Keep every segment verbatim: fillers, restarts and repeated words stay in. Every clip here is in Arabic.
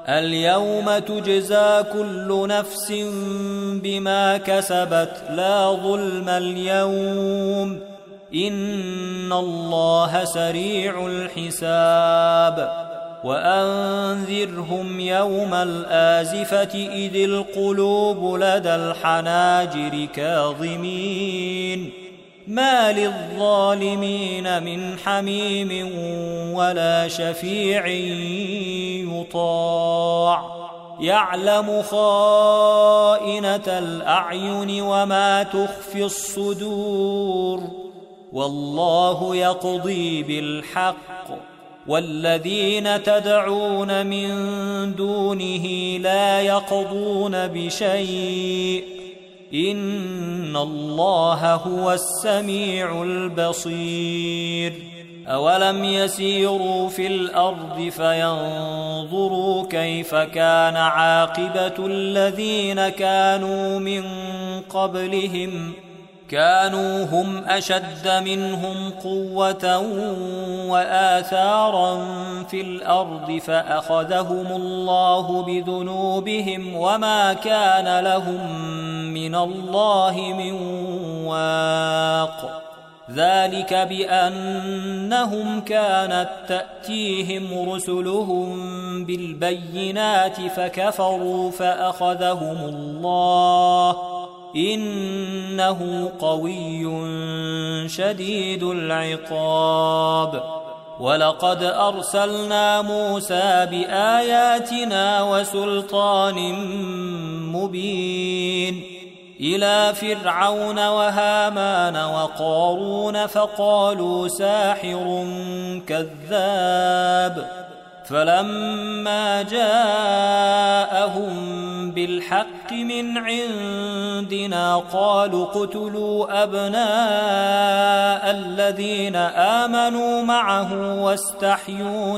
اليوم تجزى كل نفس بما كسبت لا ظلم اليوم إن الله سريع الحساب وأنذرهم يوم الآزفة إذ القلوب لدى الحناجر كاظمين ما للظالمين من حميم ولا شفيع يطاع يعلم خائنة الأعين وما تخفي الصدور والله يقضي بالحق والذين تدعون من دونه لا يقضون بشيء إن الله هو السميع البصير أولم يسيروا في الأرض فينظروا كيف كان عاقبة الذين كانوا من قبلهم كانوا هم أشد منهم قوة وآثارا في الأرض فأخذهم الله بذنوبهم وما كان لهم من الله من واق ذلك بأنهم كانت تأتيهم رسلهم بالبينات فكفروا فأخذهم الله إنه قوي شديد العقاب ولقد أرسلنا موسى بآياتنا وسلطان مبين إلى فرعون وهامان وقارون فقالوا ساحر كذاب فلما جاءهم بالحق من عندنا قالوا اقتلوا أبناء الذين آمنوا معه واستحيوا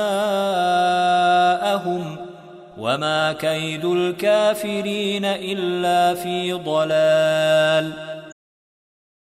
نساءهم وما كيد الكافرين إلا في ضلال